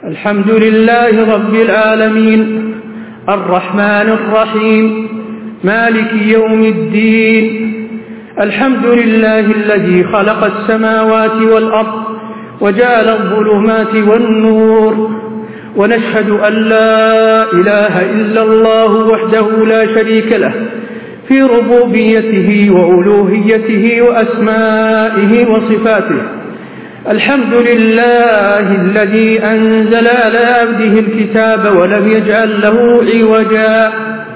الحمد لله رب العالمين الرحمن الرحيم مالك يوم الدين. الحمد لله الذي خلق السماوات والأرض وجعل الظلمات والنور، ونشهد أن لا إله إلا الله وحده لا شريك له في ربوبيته وألوهيته وأسمائه وصفاته. الحمد لله الذي أنزل على عبده الكتاب ولم يجعل له عوجا.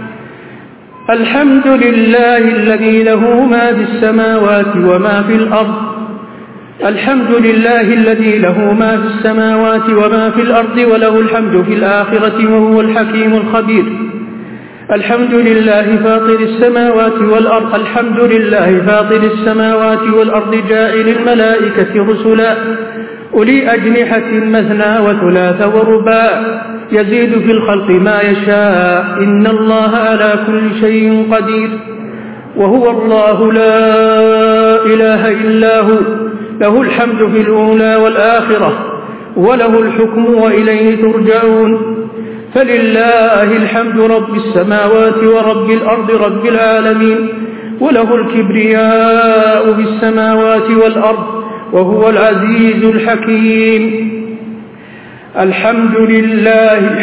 الحمد لله الذي له ما في السماوات وما في الأرض. الحمد لله الذي له ما في السماوات وما في الأرض وله الحمد في الآخرة وهو الحكيم الخبير. الحمد لله فاطر السماوات والأرض. الحمد لله فاطر السماوات والأرض جاعل الملائكة رسلا أولي أجنحة مثنى وثلاث ورباع يزيد في الخلق ما يشاء إن الله على كل شيء قدير. وهو الله لا إله إلا هو، له الحمد في الأولى والآخرة وله الحكم وإليه ترجعون. فلله الحمد رب السماوات ورب الأرض رب العالمين، وله الكبرياء في السماوات والأرض وهو العزيز الحكيم. الحمد لله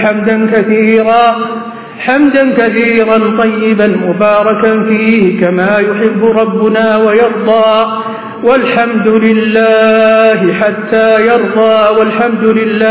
حمدا كثيرا طيبا مباركا فيه كما يحب ربنا ويرضى. والحمد لله حتى يرضى، والحمد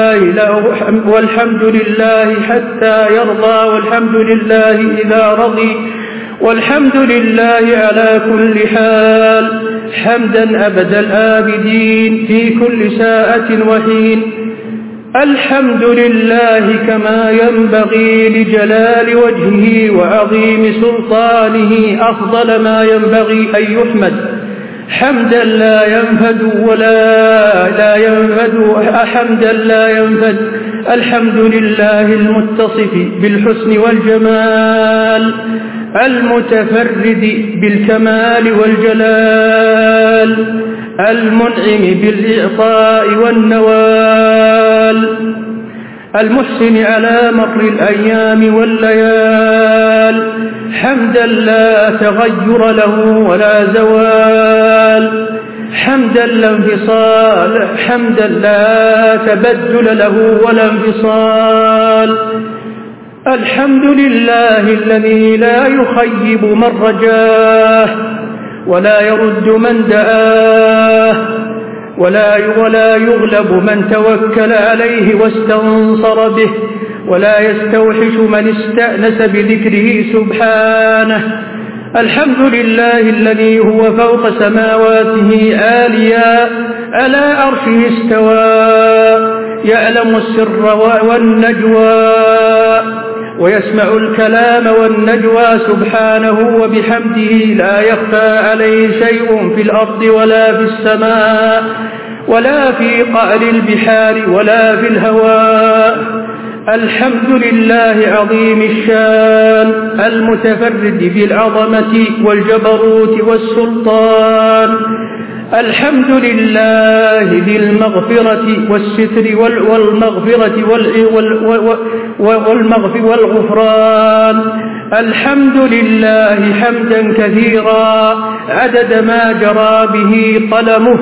لله حتى يرضى، والحمد لله إذا رضي، والحمد لله على كل حال، حمدا أبد الآبدين في كل ساعة وحين. الحمد لله كما ينبغي لجلال وجهه وعظيم سلطانه، أفضل ما ينبغي أن يحمد حمدا لا ينفد حمدا لا ينفد. الحمد لله المتصف بالحسن والجمال، المتفرد بالكمال والجلال، المنعم بالإعطاء والنوال، المحسن على مر الأيام والليال، حمدا لا تغير له ولا زوال، حمدا لا انفصال، حمدا لا تبدل له ولا انفصال. الحمد لله الذي لا يخيب من رجاه ولا يرد من دعاه ولا يغلب من توكل عليه واستنصر به، ولا يستوحش من استأنس بذكره سبحانه. الحمد لله الذي هو فوق سماواته عاليا على عرشه استوى، يعلم السر والنجوى ويسمع الكلام والنجوى سبحانه وبحمده، لا يخفى عليه شيء في الأرض ولا في السماء ولا في قعر البحار ولا في الهواء. الحمد لله عظيم الشان المتفرد بالعظمة والجبروت والسلطان. الحمد لله ذي المغفرة والستر والغفران. الحمد لله حمدا كثيرا عدد ما جرى به قلمه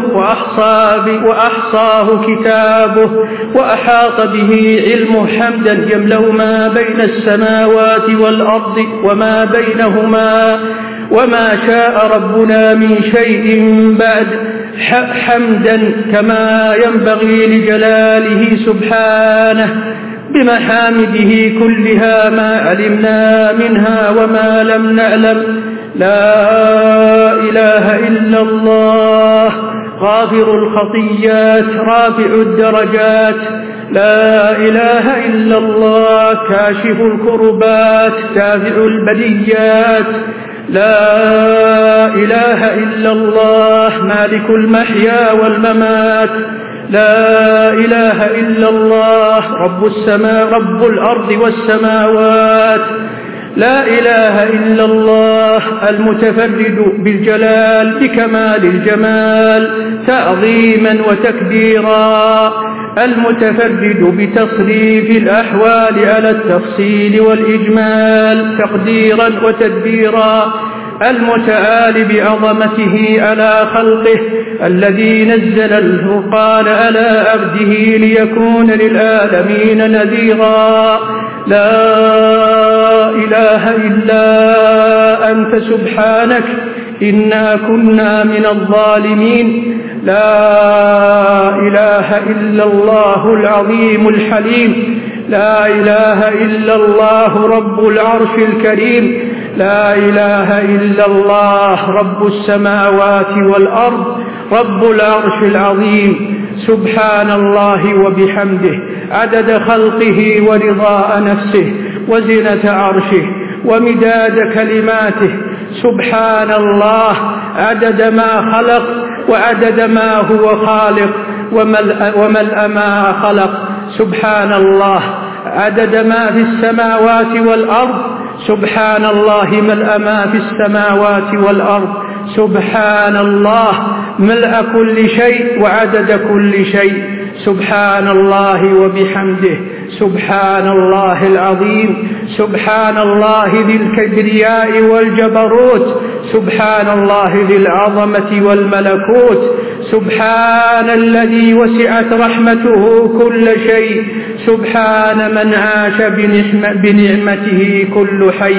وأحصاه كتابه وأحاط به علمه، حمدا يملأ ما بين السماوات والأرض وما بينهما وما شاء ربنا من شيء بعد، حمدا كما ينبغي لجلاله سبحانه بمحامده كلها ما علمنا منها وما لم نعلم. لا إله إلا الله غافر الخطيات رافع الدرجات، لا إله إلا الله كاشف الكربات دافع البليات، لا إله إلا الله مالك المحيا والممات، لا إله إلا الله رب الأرض والسماوات، لا إله إلا الله المتفرد بالجلال بكمال الجمال تعظيما وتكبيرا، المتفرد بتصريف الأحوال على التفصيل والإجمال تقديرا وتدبيرا، المتعال بعظمته على خلقه، الذي نزل الفرقان على عبده ليكون للعالمين نذيرا. لا إله إلا أنت سبحانك إنا كنا من الظالمين. لا إله إلا الله العظيم الحليم. لا إله إلا الله رب العرش الكريم. لا إله إلا الله رب السماوات والأرض رب العرش العظيم. سبحان الله وبحمده عدد خلقه ورضاء نفسه وزنة عرشه ومداد كلماته. سبحان الله عدد ما خلق وعدد ما هو خالق وملء ما خلق. سبحان الله عدد ما في السماوات والأرض. سبحان الله ملء ما في السماوات والأرض. سبحان الله ملء كل شيء وعدد كل شيء. سبحان الله وبحمده سبحان الله العظيم. سبحان الله ذي الكبرياء والجبروت. سبحان الله ذي العظمة والملكوت. سبحان الذي وسعت رحمته كل شيء. سبحان من عاش بنعمته كل حي.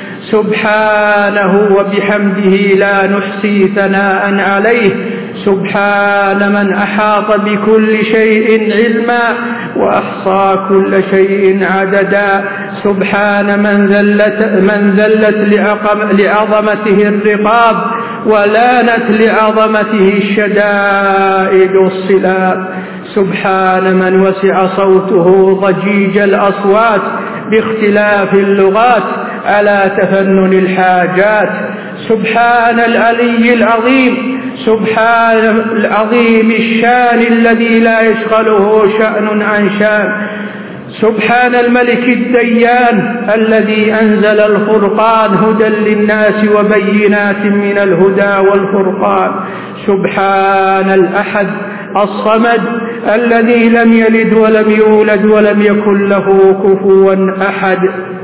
سبحانه وبحمده لا نحصي ثناء عليه. سبحان من أحاط بكل شيء علما وأحصى كل شيء عددا. سبحان من ذلت لعظمته الرقاب ولانت لعظمته الشدائد الصلاب. سبحان من وسع صوته ضجيج الأصوات باختلاف اللغات على تفنن الحاجات. سبحان العلي العظيم. سبحان العظيم الشان الذي لا يشغله شأن عن شان. سبحان الملك الديان الذي أنزل الفرقان هدى للناس وبينات من الهدى والفرقان. سبحان الأحد الصمد الذي لم يلد ولم يولد ولم يكن له كفوا أحد.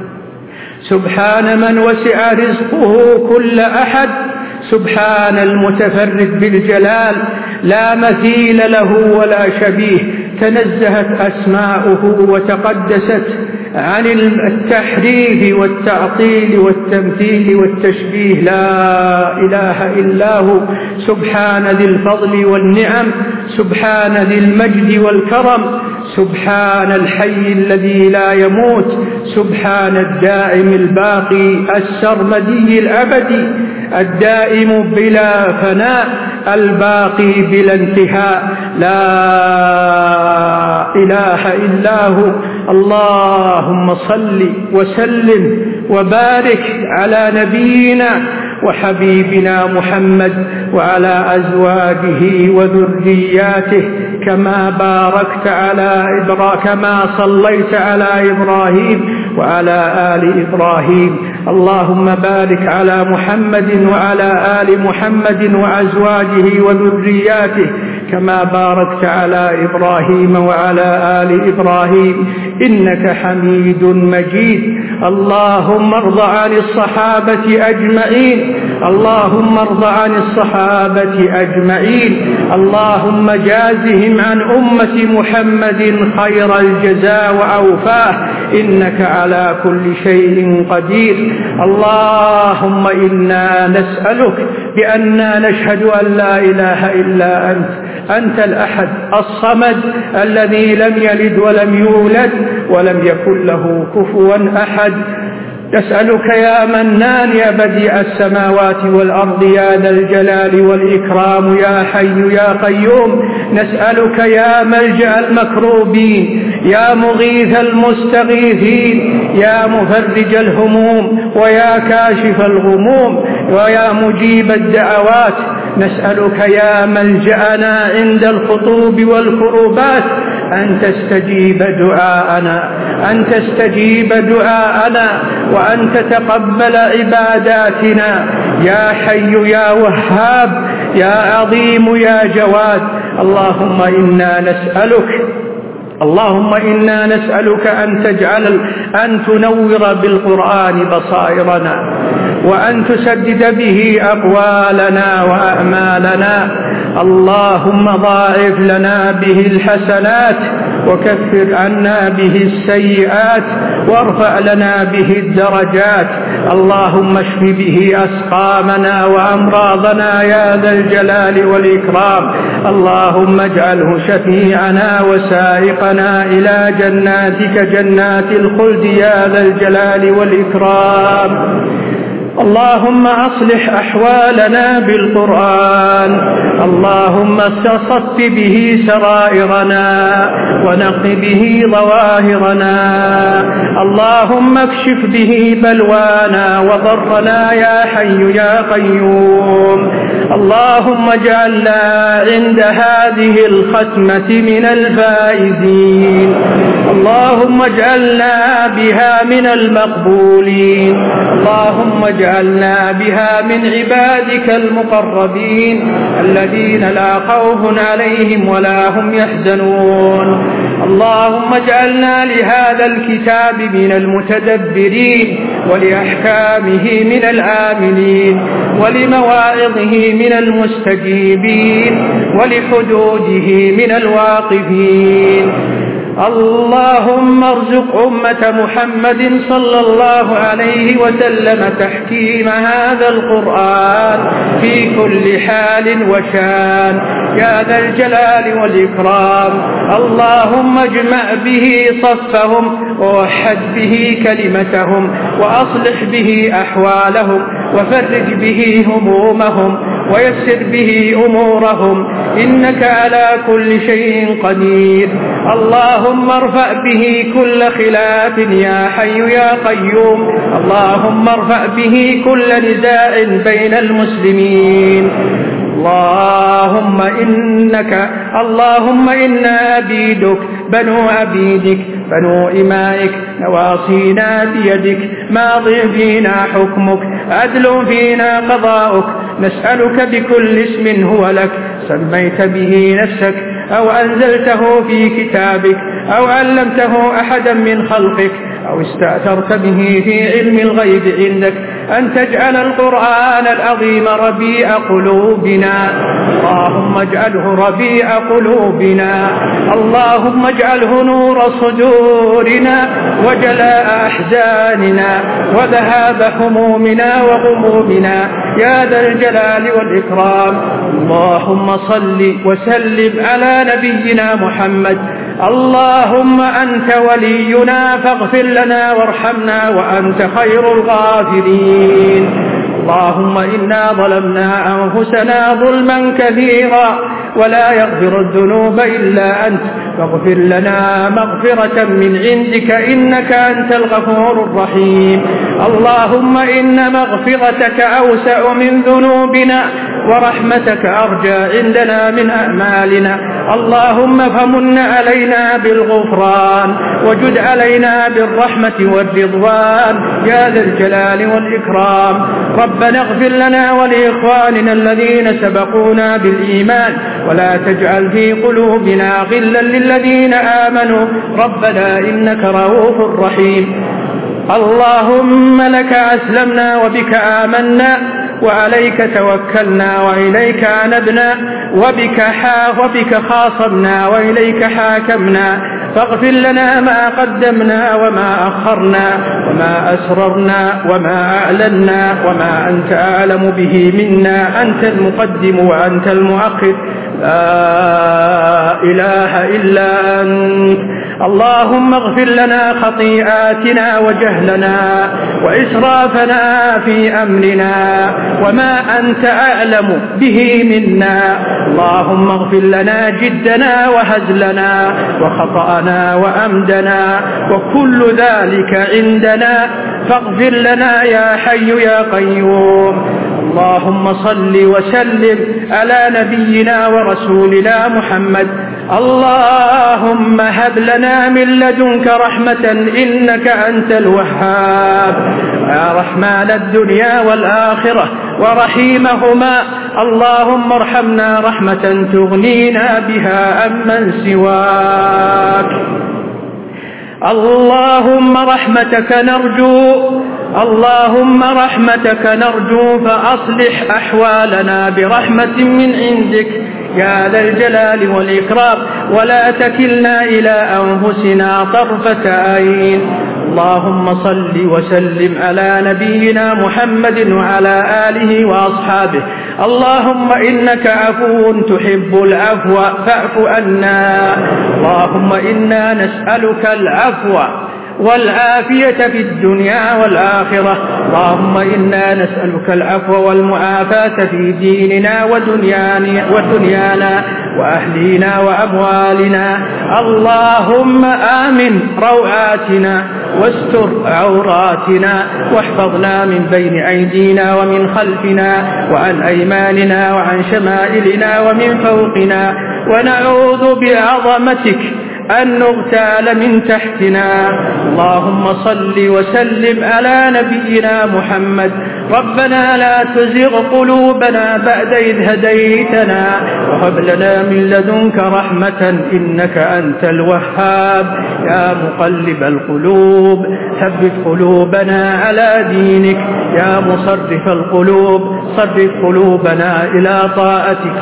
سبحان من وسع رزقه كل أحد. سبحان المتفرد بالجلال لا مثيل له ولا شبيه. تنزهت أسماؤه وتقدست عن التحريف والتعطيل والتمثيل والتشبيه. لا إله إلا هو. سبحان ذي الفضل والنعم. سبحان ذي المجد والكرم. سبحان الحي الذي لا يموت. سبحان الدائم الباقي السرمدي الأبدي الدائم بلا فناء الباقي بلا انتهاء. لا إله إلا هو. اللهم صل وسلم وبارك على نبينا وحبيبنا محمد وعلى أزواجه وذرياته كما صليت على إبراهيم وعلى آل إبراهيم. اللهم بارك على محمد وعلى آل محمد وأزواجه وذرياته كما باركت على إبراهيم وعلى آل إبراهيم إنك حميد مجيد. اللهم ارض عن الصحابة أجمعين. اللهم ارض عن الصحابة أجمعين. اللهم جازهم عن أمة محمد خير الجزاء وأوفاه إنك على كل شيء قدير. اللهم إنا نسألك بأننا نشهد أن لا إله إلا أنت الأحد الصمد الذي لم يلد ولم يولد ولم يكن له كفوا أحد. نسألك يا منان يا بديع السماوات والأرض يا ذا الجلال والإكرام يا حي يا قيوم. نسألك يا ملجأ المكروبين يا مغيث المستغيثين يا مفرج الهموم ويا كاشف الغموم ويا مجيب الدعوات. نسألك يا ملجأنا عند الخطوب والكروبات أن تستجيب دعاءنا أن تستجيب دعاءنا وأن تتقبل عباداتنا يا حي يا وهاب يا عظيم يا جواد. اللهم إنا نسألك أن تنور بالقرآن بصائرنا وأن تسدد به أقوالنا وأعمالنا. اللهم ضاعف لنا به الحسنات وكفر عنا به السيئات وارفع لنا به الدرجات. اللهم اشف به أسقامنا وأمراضنا يا ذا الجلال والإكرام. اللهم اجعله شفيعنا وسائقنا إلى جناتك جنات الخلد يا ذا الجلال والإكرام. اللهم أصلح أحوالنا بالقرآن. اللهم صف به سرائرنا ونق به ظواهرنا. اللهم اكشف به بلوانا وضرنا يا حي يا قيوم. اللهم اجعلنا عند هذه الختمة من الفائزين. اللهم اجعلنا بها من المقبولين. اللهم اجعلنا بها من عبادك المقربين الذين لا خوف عليهم ولا هم يحزنون. اللهم اجعلنا لهذا الكتاب من المتدبرين ولأحكامه من العاملين ولمواعظه من المستجيبين ولحدوده من الواقفين. اللهم ارزق أمة محمد صلى الله عليه وسلم تحكيم هذا القرآن في كل حال وشان يا ذا الجلال والإكرام. اللهم اجمع به صفهم ووحد به كلمتهم وأصلح به أحوالهم وفرج به همومهم ويسر به أمورهم إنك على كل شيء قدير. اللهم ارفع به كل خلاف يا حي يا قيوم. اللهم ارفع به كل نزاع بين المسلمين. اللهم إنا عبيدك بنو عبيدك بنو إمائك نواصينا بيدك ماض فينا حكمك عدل فينا قضاؤك. نسألك بكل اسم هو لك سميت به نفسك أو أنزلته في كتابك أو علمته أحدا من خلقك أو استأثرت به في علم الغيب عندك أن تجعل القرآن العظيم ربيع قلوبنا. اللهم اجعله ربيع قلوبنا. اللهم اجعله نور صدورنا وجلاء أحزاننا وذهاب همومنا وغمومنا يا ذا الجلال والإكرام. اللهم صل وسلم على نبينا محمد. اللهم أنت ولينا فاغفر لنا وارحمنا وأنت خير الغافرين. اللهم إنا ظلمنا أنفسنا ظلما كثيرا ولا يغفر الذنوب إلا أنت فاغفر لنا مغفرة من عندك إنك أنت الغفور الرحيم. اللهم إن مغفرتك أوسع من ذنوبنا ورحمتك أرجى عندنا من أعمالنا. اللهم فمن علينا بالغفران وجد علينا بالرحمة والرضوان يا ذا الجلال والإكرام. ربنا اغفر لنا ولإخواننا الذين سبقونا بالإيمان ولا تجعل في قلوبنا غلا للذين آمنوا ربنا إنك رؤوف رحيم. اللهم لك أسلمنا وبك آمنا وعليك توكلنا وإليك أنبنا وبك خاصمنا وإليك حاكمنا. فاغفر لنا ما قدمنا وما أخرنا وما أسررنا وما أعلنا وما أنت أعلم به منا. أنت المقدم وأنت المؤخر لا إله إلا أنت. اللهم اغفر لنا خطيئاتنا وجهلنا وإسرافنا في أمرنا وما أنت أعلم به منا. اللهم اغفر لنا جدنا وهزلنا وخطأنا وأمدنا وكل ذلك عندنا فاغفر لنا يا حي يا قيوم. اللهم صل وسلم على نبينا ورسولنا محمد. اللهم هب لنا من لدنك رحمة إنك أنت الوهاب يا رحمن الدنيا والآخرة ورحيمهما. اللهم ارحمنا رحمة تغنينا بها عمن سواك. اللهم رحمتك نرجو فأصلح أحوالنا برحمة من عندك يا ذا الجلال والإكرام، ولا تكلنا إلى أنفسنا طرفة عين. اللهم صل وسلم على نبينا محمد وعلى آله وأصحابه. اللهم إنك عفو تحب العفو فاعف عنا. اللهم إنا نسألك العفو والعافية في الدنيا والآخرة. اللهم إنا نسألك العفو والمعافاة في ديننا ودنيانا وأهلينا وأموالنا. اللهم آمن روعاتنا واستر عوراتنا واحفظنا من بين أيدينا ومن خلفنا وعن أيماننا وعن شمائلنا ومن فوقنا، ونعوذ بعظمتك أن نغتال من تحتنا. اللهم صل وسلم على نبينا محمد. ربنا لا تزغ قلوبنا بعد إذ هديتنا وهب لنا من لدنك رحمة إنك أنت الوهاب يا مقلب القلوب ثبت قلوبنا على دينك. يا مصرف القلوب صرف قلوبنا إلى طاعتك.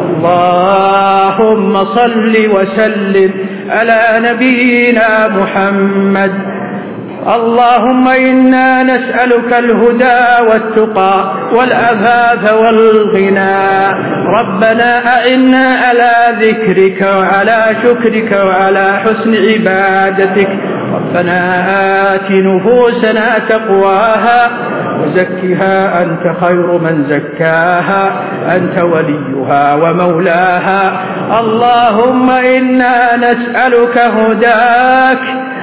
اللهم صل وسلم على نبينا محمد. اللهم إنا نسألك الهدى والتقى والعفاف والغنى. ربنا أعنا على ذكرك وعلى شكرك وعلى حسن عبادتك. ربنا آت نفوسنا تقواها وزكها أنت خير من زكاها أنت وليها ومولاها. اللهم إنا نسألك هداك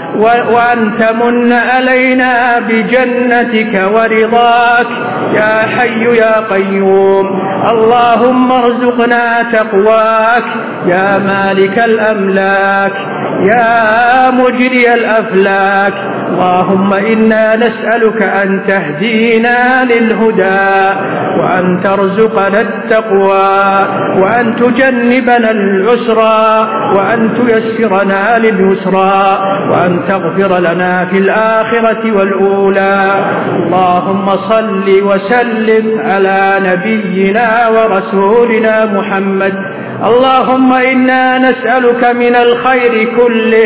وأن تمن علينا بجنتك ورضاك يا حي يا قيوم. اللهم ارزقنا تقواك يا مالك الأملاك يا مجري الأفلاك. اللهم إنا نسألك أن تهدينا للهدى وأن ترزقنا التقوى وأن تجنبنا العسرى وأن تيسرنا لليسرى وأن تغفر لنا في الآخرة والأولى. اللهم صل وسلم على نبينا ورسولنا محمد. اللهم إنا نسألك من الخير كله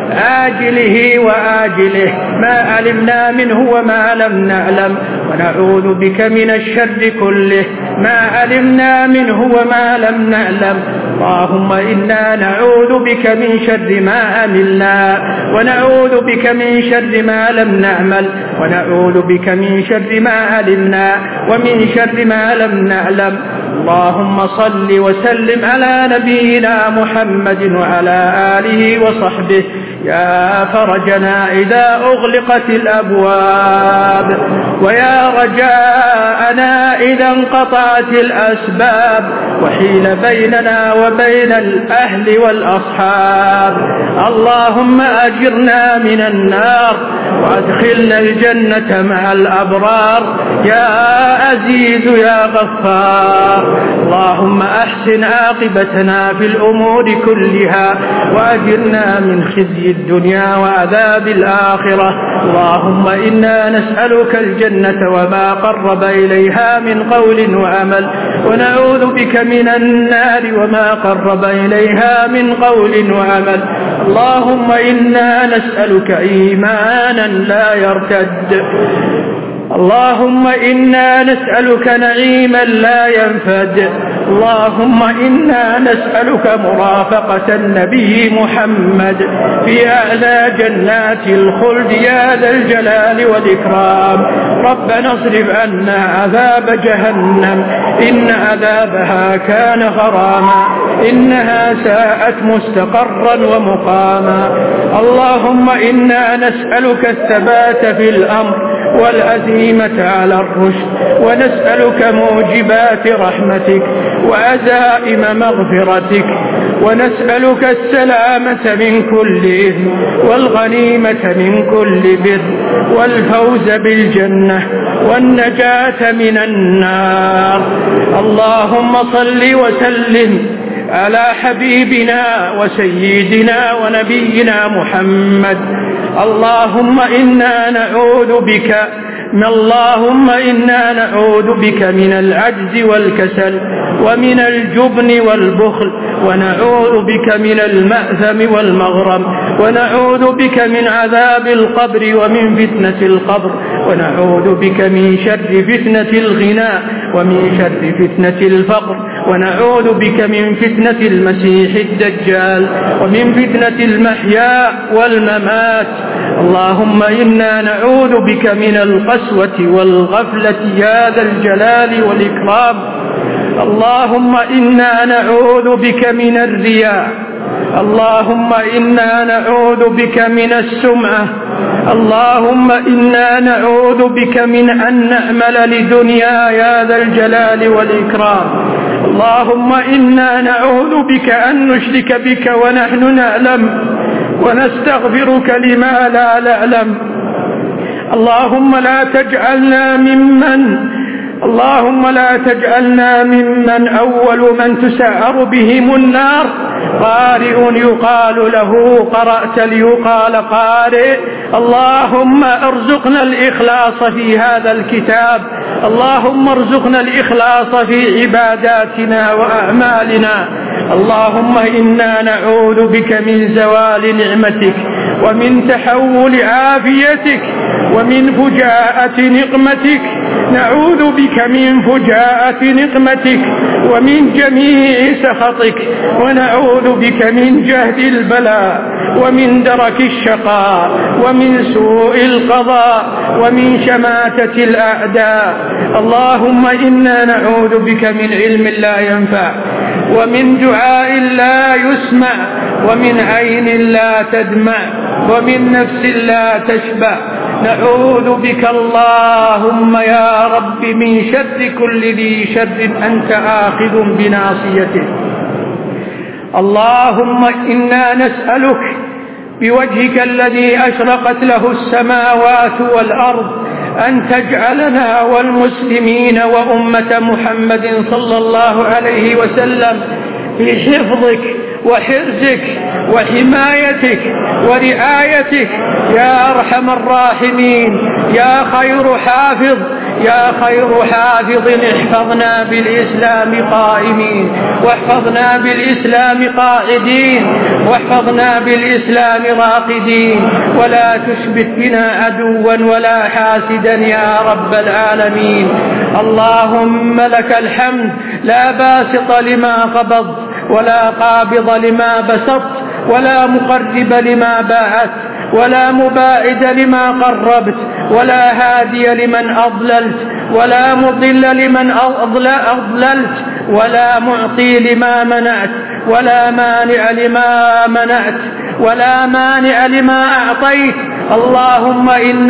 آجله وآجله ما علمنا منه وما لم نعلم، ونعوذ بك من الشر كله ما علمنا منه وما لم نعلم. اللهم إنا نعوذ بك من شر ما عملنا ونعوذ بك من شر ما لم نعمل ونعوذ بك من شر ما علمنا ومن شر ما لم نعلم. اللهم صل وسلم على نبينا محمد وعلى آله وصحبه. يا فرجنا إذا أغلقت الأبواب ويا رجاءنا إذا انقطعت الأسباب وحيل بيننا وبين الأهل والأصحاب. اللهم أجرنا من النار وأدخلنا الجنة مع الأبرار يا عزيز يا غفار. اللهم أحسن عاقبتنا في الأمور كلها وأجرنا من خزي الدنيا وعذاب الآخرة. اللهم إنا نسألك الجنة وما قرب إليها من قول وعمل ونعوذ بك من النار وما قرب إليها من قول وعمل. اللهم إنا نسألك إيمانا لا يرتد. اللهم إنا نسألك نعيما لا ينفد. اللهم إنا نسألك مرافقة النبي محمد في أعلى جنات الخلد يا ذا الجلال والإكرام. ربنا اصرف عنا عذاب جهنم إن عذابها كان غراما إنها ساءت مستقرا ومقاما. اللهم إنا نسألك الثبات في الأمر والعزيمة على الرشد ونسألك موجبات رحمتك وعزائم مغفرتك ونسألك السلامة من كل إثم والغنيمة من كل بر والفوز بالجنة والنجاة من النار. اللهم صل وسلم على حبيبنا وسيدنا ونبينا محمد. اللهم إنا نعوذ بك من العجز والكسل ومن الجبن والبخل، ونعوذ بك من المأثم والمغرم، ونعوذ بك من عذاب القبر ومن فتنة القبر، ونعوذ بك من شر فتنة الغنى ومن شر فتنة الفقر، ونعوذ بك من فتنة المسيح الدجال ومن فتنة المحيا والممات. اللهم إنا نعوذ بك من القسوة والغفلة يا ذا الجلال والإكرام. اللهم إنا نعوذ بك من الرياء. اللهم إنا نعوذ بك من السمعة. اللهم إنا نعوذ بك من أن نعمل لدنيا يا ذا الجلال والإكرام. اللهم إنا نعوذ بك أن نشرك بك ونحن نعلم ونستغفرك لما لا نعلم. اللهم لا تجعلنا ممن أول من تسعر بهم النار قارئ يقال له قرأت ليقال قارئ. اللهم ارزقنا الإخلاص في هذا الكتاب. اللهم ارزقنا الإخلاص في عباداتنا وأعمالنا. اللهم إنا نعوذ بك من زوال نعمتك ومن تحول عافيتك ومن فجاءة نقمتك. نعوذ بك من فجاءة نقمتك ومن جميع سخطك، ونعوذ بك من جهد البلاء ومن درك الشقاء ومن سوء القضاء ومن شماتة الأعداء. اللهم إنا نعوذ بك من علم لا ينفع ومن دعاء لا يسمع ومن عين لا تدمع ومن نفس لا تشبع. نعوذ بك اللهم يا رب من شر كل ذي شر أنت آخذ بناصيته. اللهم إنا نسألك بوجهك الذي أشرقت له السماوات والأرض أن تجعلنا والمسلمين وأمة محمد صلى الله عليه وسلم في حفظك وحرزك وحمايتك ورعايتك يا أرحم الراحمين. يا خير حافظ احفظنا بالإسلام قائمين، واحفظنا بالإسلام قاعدين، واحفظنا بالإسلام راقدين، ولا تشبت بنا عدوا ولا حاسدا يا رب العالمين. اللهم لك الحمد لا باسط لما قبضت ولا قابض لما بسطت ولا مقرب لما باعت ولا مباعد لما قربت ولا هادي لمن أضللت ولا مضل لمن أضللت ولا معطي لما منعت ولا مانع لما منعت ولا مانع لما أعطيت. اللهم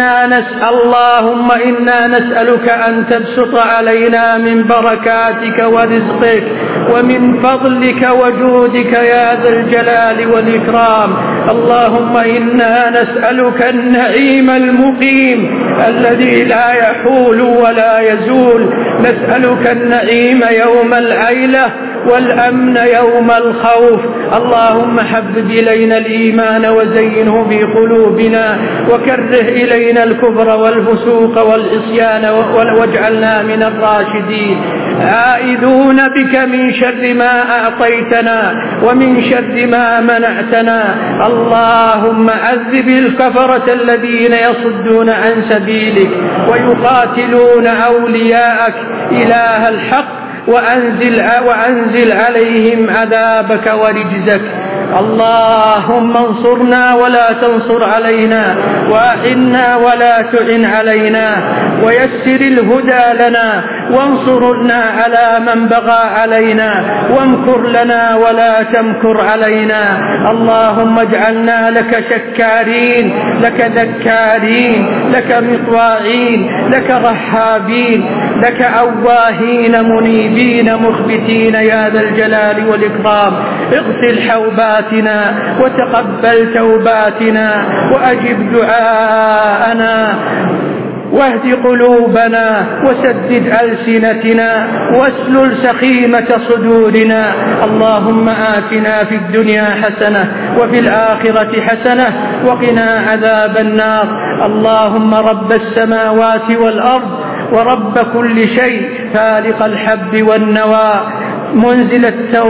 إنا نسألك أن تبسط علينا من بركاتك ورزقك ومن فضلك وجودك يا ذا الجلال والإكرام. اللهم إنا نسألك النعيم المقيم الذي لا يحول ولا يزول. نسألك النعيم يوم العيلة والأمن يوم الخوف. اللهم حبب إلينا الإيمان وزينه في قلوبنا وكره إلينا الكفر والفسوق والعصيان واجعلنا من الراشدين. عائذون بك من شر ما أعطيتنا ومن شر ما منعتنا. اللهم عذب الكفرة الذين يصدون عن سبيلك ويقاتلون أولياءك إله الحق، وأنزل عليهم عذابك ورجزك. اللهم انصرنا ولا تنصر علينا، وأعنا ولا تعن علينا، ويسر الهدى لنا وانصرنا على من بغى علينا، وامكر لنا ولا تمكر علينا. اللهم اجعلنا لك شكارين، لك ذكارين، لك مطواعين، لك رحابين، لك أواهين منيبين مخبتين يا ذا الجلال والإكرام. اغسل حوباتنا وتقبل توباتنا وأجب دعاءنا واهد قلوبنا وسدد ألسنتنا واسلل سخيمة صدورنا. اللهم آتنا في الدنيا حسنة وفي الآخرة حسنة وقنا عذاب النار. اللهم رب السماوات والأرض ورب كل شيء، فالق الحب والنوى، منزل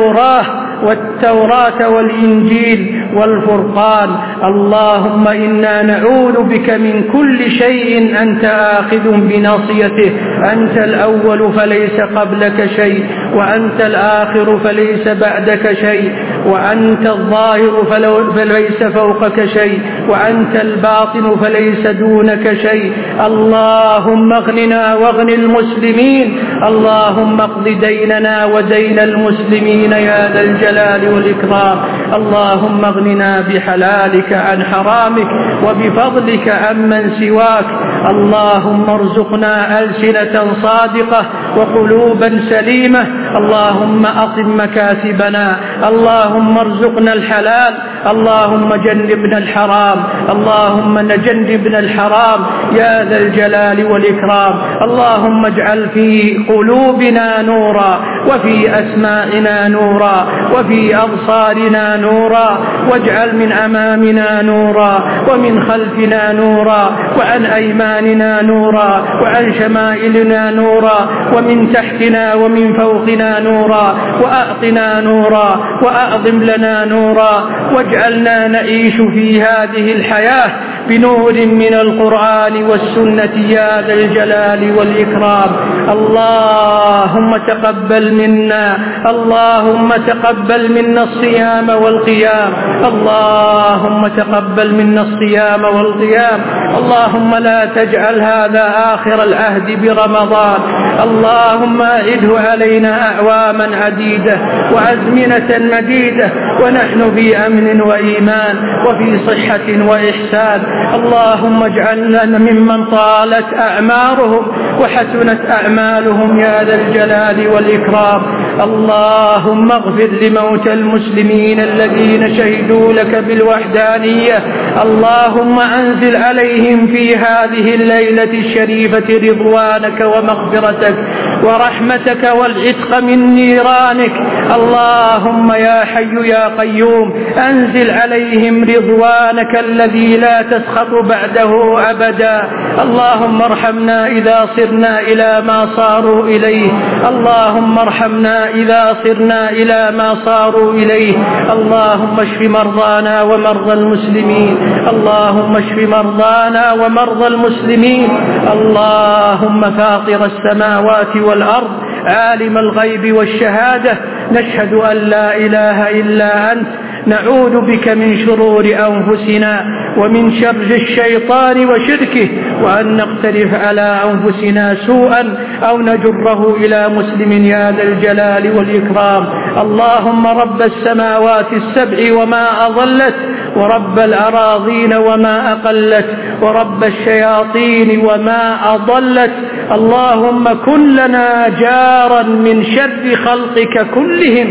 والتوراة والإنجيل والفرقان. اللهم إنا نعوذ بك من كل شيء أنت آخذ بناصيته. أنت الأول فليس قبلك شيء، وأنت الآخر فليس بعدك شيء، وأنت الظاهر فليس فوقك شيء، وأنت الباطن فليس دونك شيء. اللهم اغننا واغن المسلمين. اللهم اقض ديننا ودين المسلمين يا ذا الجلال والإكرام. اللهم اغننا بحلالك عن حرامك وبفضلك عمن سواك. اللهم ارزقنا ألسنة صادقة وقلوبا سليمة. اللهم أطم مكاسبنا. اللهم ارزقنا الحلال. اللهم جنبنا الحرام. اللهم جنبنا الحرام يا ذا الجلال والإكرام. اللهم اجعل في قلوبنا نورا، وفي أسماعنا نورا، وفي أبصارنا نورا، واجعل من أمامنا نورا، ومن خلفنا نورا، وعن أيماننا نورا، وعن شمائلنا نورا، ومن تحتنا ومن فوقنا نورا، وأعطنا نورا، وأعظم لنا نورا، واجعلنا نعيش في هذه الحياة بنور من القرآن والسنة يا ذا الجلال والإكرام. اللهم تقبل منا. اللهم تقبل منا الصيام والقيام. اللهم تقبل منا الصيام والقيام. اللهم لا تجعل هذا آخر العهد برمضان. اللهم أعده علينا أعواما عديدة وأزمنة مديدة ونحن في أمن وإيمان وفي صحة وإحسان. اللهم اجعلنا ممن طالت أعمارهم وحسنت أعمالهم يا ذا الجلال والإكرام. اللهم اغفر لموتى المسلمين الذين شهدوا لك بالوحدانية. اللهم أنزل عليهم في هذه الليلة الشريفة رضوانك ومغفرتك ورحمتك والعتق من نيرانك. اللهم يا حي يا قيوم أنزل عليهم رضوانك الذي لا تسخط بعده أبدا. اللهم ارحمنا إذا صرنا إلى ما صاروا إليه. اللهم ارحمنا إذا صرنا إلى ما صاروا إليه. اللهم اشف مرضانا ومرضى المسلمين. اللهم اشف مرضانا ومرضى المسلمين. اللهم فاطر السماوات والأرض عالم الغيب والشهادة، نشهد أن لا إله إلا أنت، نعوذ بك من شرور أنفسنا ومن شر الشيطان وشركه، وأن نقترف على أنفسنا سوءا أو نجره إلى مسلم يا ذا الجلال والإكرام. اللهم رب السماوات السبع وما أضلت، ورب الأراضين وما أقلت، ورب الشياطين وما أضلت. اللهم كن لنا جارا من شر خلقك كلهم،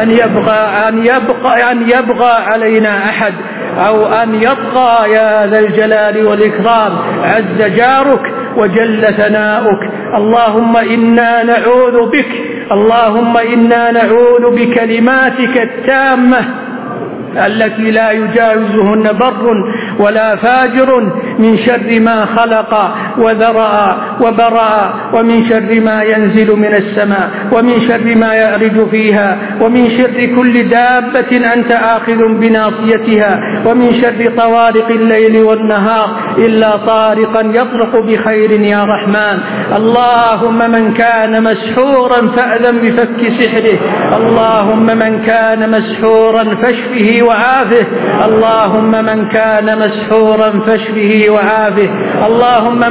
أن يبغى علينا أحد أو أن يطغى يا ذا الجلال والإكرام. عز جارك وجل ثناؤك. اللهم إنا نعوذ بك، اللهم إنا نعوذ بكلماتك التامة التي لا يجاوزهن بر ولا فاجر من شر ما خلق وذرأ وبرأ، ومن شر ما ينزل من السماء، ومن شر ما يعرج فيها، ومن شر كل دابة أنت آخذ بناصيتها، ومن شر طوارق الليل والنهار إلا طارقا يطرق بخير يا رحمن. اللهم من كان مسحورا فأذن بفك سحره. اللهم من كان مسحورا فاشفه وعافه. اللهم من كان مسحورا فاشفه وعافه. اللهم من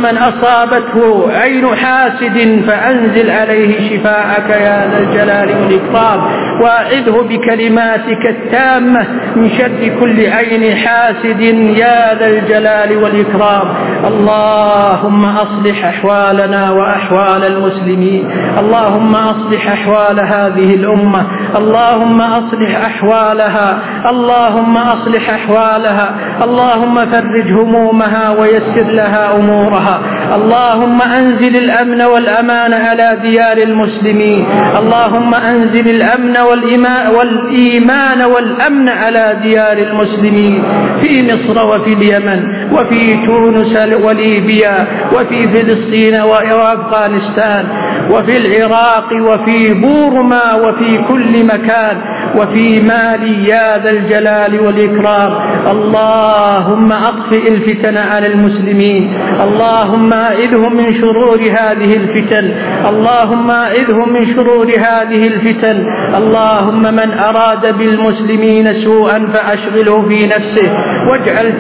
من أصابته عين حاسد فأنزل عليه شفاءك يا ذا الجلال والإكرام، وأعذه بكلماتك التامة من شر كل عين حاسد يا ذا الجلال والإكرام. اللهم أصلح أحوالنا وأحوال المسلمين، اللهم أصلح أحوال هذه الأمة، اللهم أصلح أحوالها، اللهم أصلح أحوالها، اللهم فرج همومها ويسر لها أمورها، اللهم أنزل الأمن والأمان على ديار المسلمين، اللهم أنزل الأمن والإيمان والأمن على ديار المسلمين في مصر وفي اليمن وفي تونس وليبيا وفي فلسطين وأفغانستان وفي العراق وفي بورما وفي كل مكان وفي مالي يا ذا الجلال والإكرام. اللهم أطفئ الفتن على المسلمين، اللهم أعذهم من شرور هذه الفتن، اللهم أعذهم من شرور هذه الفتن. اللهم من أراد بالمسلمين سوءا فأشغله في نفسه واجعل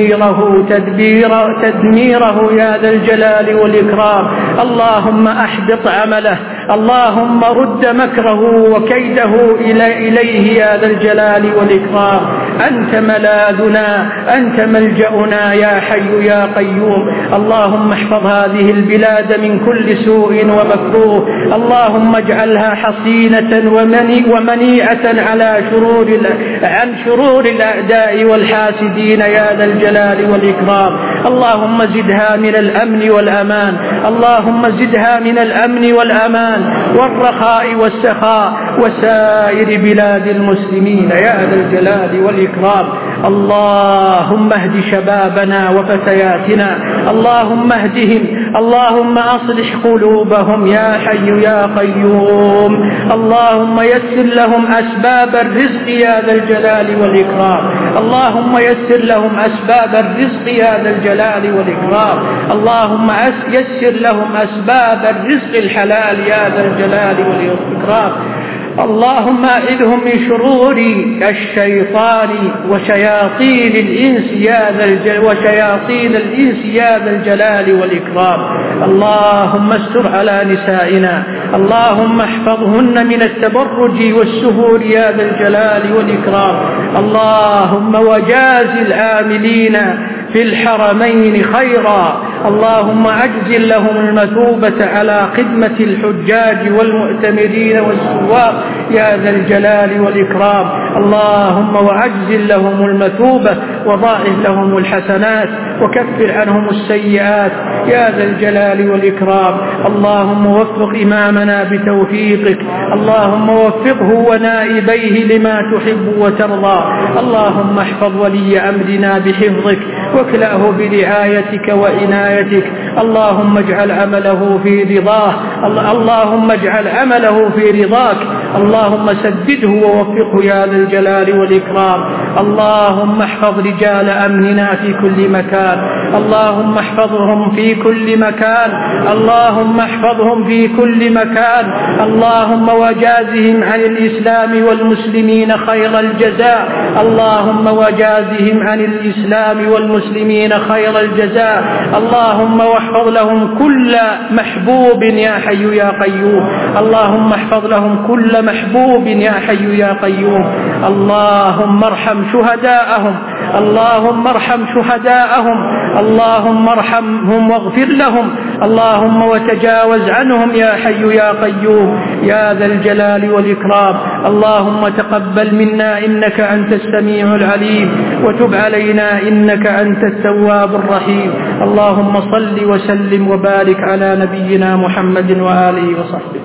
تدميره يا ذا الجلال والإكرام. اللهم أحبط عمله، اللهم رد مكره وكيده إليه يا ذا الجلال والإكرام. أنت ملاذنا، أنت ملجأنا يا حي يا قيوم. اللهم احفظ هذه البلاد من كل سوء ومكروه، اللهم اجعلها حصينة ومنيعة عن شرور الأعداء والحاسدين يا ذا الجلال والإكرام. اللهم زدها من الأمن والأمان، اللهم زدها من الأمن والأمان والرخاء والسخاء وسائر بلاد المسلمين يا ذا الجلال والإكرام. اللهم اهد شبابنا وفتياتنا، اللهم اهدهم، اللهم أصلح قلوبهم يا حي يا قيوم. اللهم يسر لهم أسباب الرزق يا ذا الجلال والإكرام، اللهم يسر لهم أسباب الرزق يا ذا الجلال والإكرام، اللهم يسر لهم أسباب الرزق الحلال يا ذا الجلال والإكرام. اللهم أعذهم من شرور الشيطان وشياطين الإنس يا ذا الجلال والإكرام. اللهم استر على نسائنا، اللهم احفظهن من التبرج والسهور يا ذا الجلال والإكرام. اللهم وجاز العاملين في الحرمين خيرا، اللهم أجزل لهم المثوبة على خدمة الحجاج والمؤتمرين والسواق يا ذا الجلال والإكرام. اللهم وأجزل لهم المثوبة وضاعف لهم الحسنات وكفر عنهم السيئات يا ذا الجلال والإكرام. اللهم وفق إمامنا بتوفيقك، اللهم وفقه ونائبيه لما تحب وترضى. اللهم احفظ ولي أمرنا بحفظك واكلأه برعايتك وعنايتك. اللهم اجعل عمله في رضاه، اللهم اجعل عمله في رضاك. اللهم سدده ووفقه يا ذا الجلال والإكرام. اللهم احفظ رجال أمننا في كل مكان، اللهم احفظهم في كل مكان، اللهم احفظهم في كل مكان. اللهم وجازهم عن الإسلام والمسلمين خير الجزاء، اللهم وجازهم عن الإسلام والمسلمين خير الجزاء. اللهم واحفظ لهم كل محبوب يا حي يا قيوم، اللهم احفظ لهم كل محبوب يا حي يا قيوم. اللهم ارحم شهداءهم، اللهم ارحم شهداءهم، اللهم ارحمهم واغفر لهم، اللهم وتجاوز عنهم يا حي يا قيوم يا ذا الجلال والإكرام. اللهم تقبل منا إنك أنت السميع العليم، وتب علينا إنك أنت التواب الرحيم. اللهم صل وسلم وبارك على نبينا محمد وآله وصحبه.